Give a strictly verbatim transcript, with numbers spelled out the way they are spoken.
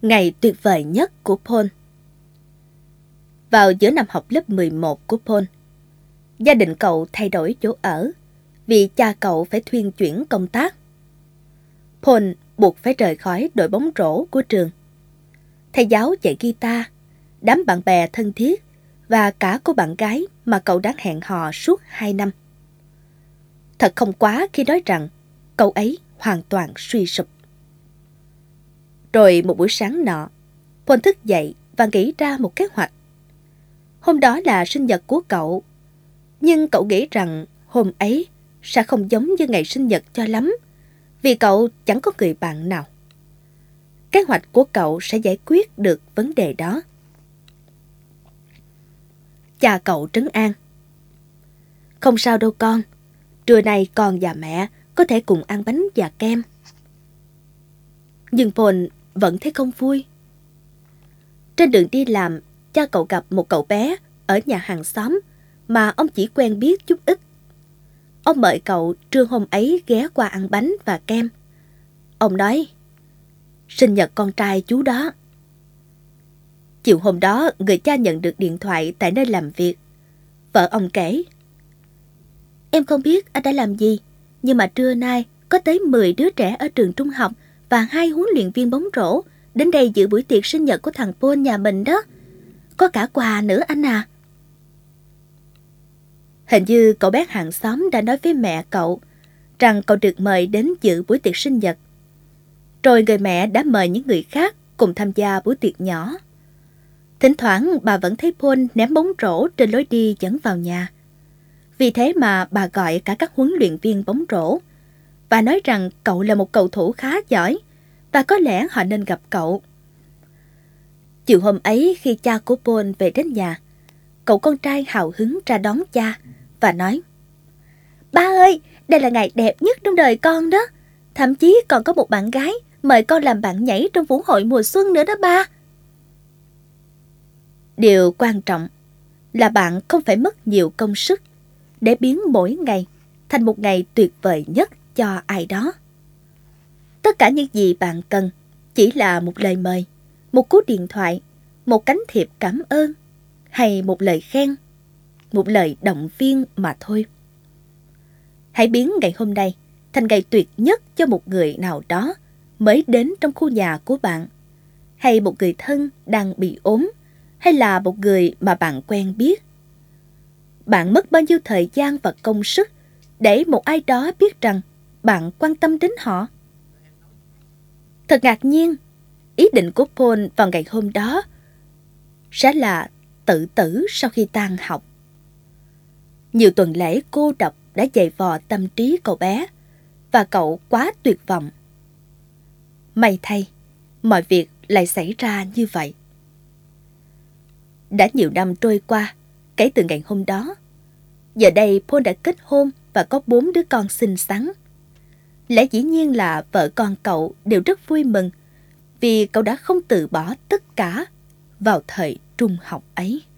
Ngày tuyệt vời nhất của Paul. Vào giữa năm học lớp mười một của Paul, gia đình cậu thay đổi chỗ ở vì cha cậu phải thuyên chuyển công tác. Paul buộc phải rời khỏi đội bóng rổ của trường. Thầy giáo dạy guitar, đám bạn bè thân thiết và cả cô bạn gái mà cậu đã hẹn hò suốt hai năm. Thật không quá khi nói rằng cậu ấy hoàn toàn suy sụp. Rồi một buổi sáng nọ, Paul thức dậy và nghĩ ra một kế hoạch. Hôm đó là sinh nhật của cậu, nhưng cậu nghĩ rằng hôm ấy sẽ không giống như ngày sinh nhật cho lắm, vì cậu chẳng có người bạn nào. Kế hoạch của cậu sẽ giải quyết được vấn đề đó. Cha cậu trấn an. Không sao đâu con, trưa nay con và mẹ có thể cùng ăn bánh và kem. Nhưng Paul vẫn thấy không vui. Trên đường đi làm, cha cậu gặp một cậu bé ở nhà hàng xóm mà ông chỉ quen biết chút ít. Ông mời cậu trưa hôm ấy ghé qua ăn bánh và kem. Ông nói, sinh nhật con trai chú đó. Chiều hôm đó, người cha nhận được điện thoại tại nơi làm việc. Vợ ông kể, em không biết anh đã làm gì, nhưng mà trưa nay có tới mười đứa trẻ ở trường trung học và hai huấn luyện viên bóng rổ đến đây dự buổi tiệc sinh nhật của thằng Paul nhà mình đó. Có cả quà nữa anh à. Hình như cậu bé hàng xóm đã nói với mẹ cậu rằng cậu được mời đến dự buổi tiệc sinh nhật. Rồi người mẹ đã mời những người khác cùng tham gia buổi tiệc nhỏ. Thỉnh thoảng bà vẫn thấy Paul ném bóng rổ trên lối đi dẫn vào nhà. Vì thế mà bà gọi cả các huấn luyện viên bóng rổ và nói rằng cậu là một cầu thủ khá giỏi và có lẽ họ nên gặp cậu. Chiều hôm ấy khi cha của Paul về đến nhà, cậu con trai hào hứng ra đón cha và nói, ba ơi, đây là ngày đẹp nhất trong đời con đó. Thậm chí còn có một bạn gái mời con làm bạn nhảy trong vũ hội mùa xuân nữa đó ba. Điều quan trọng là bạn không phải mất nhiều công sức để biến mỗi ngày thành một ngày tuyệt vời nhất cho ai đó. Tất cả những gì bạn cần chỉ là một lời mời, một cú điện thoại, một cánh thiệp cảm ơn hay một lời khen, một lời động viên mà thôi. Hãy biến ngày hôm nay thành ngày tuyệt nhất cho một người nào đó mới đến trong khu nhà của bạn, hay một người thân đang bị ốm, hay là một người mà bạn quen biết. Bạn mất bao nhiêu thời gian và công sức để một ai đó biết rằng bạn quan tâm đến họ? Thật ngạc nhiên, ý định của Paul vào ngày hôm đó sẽ là tự tử sau khi tan học. Nhiều tuần lễ cô độc đã dày vò tâm trí cậu bé và cậu quá tuyệt vọng. May thay, mọi việc lại xảy ra như vậy. Đã nhiều năm trôi qua kể từ ngày hôm đó. Giờ đây Paul đã kết hôn và có bốn đứa con xinh xắn. Lẽ dĩ nhiên là vợ con cậu đều rất vui mừng vì cậu đã không từ bỏ tất cả vào thời trung học ấy.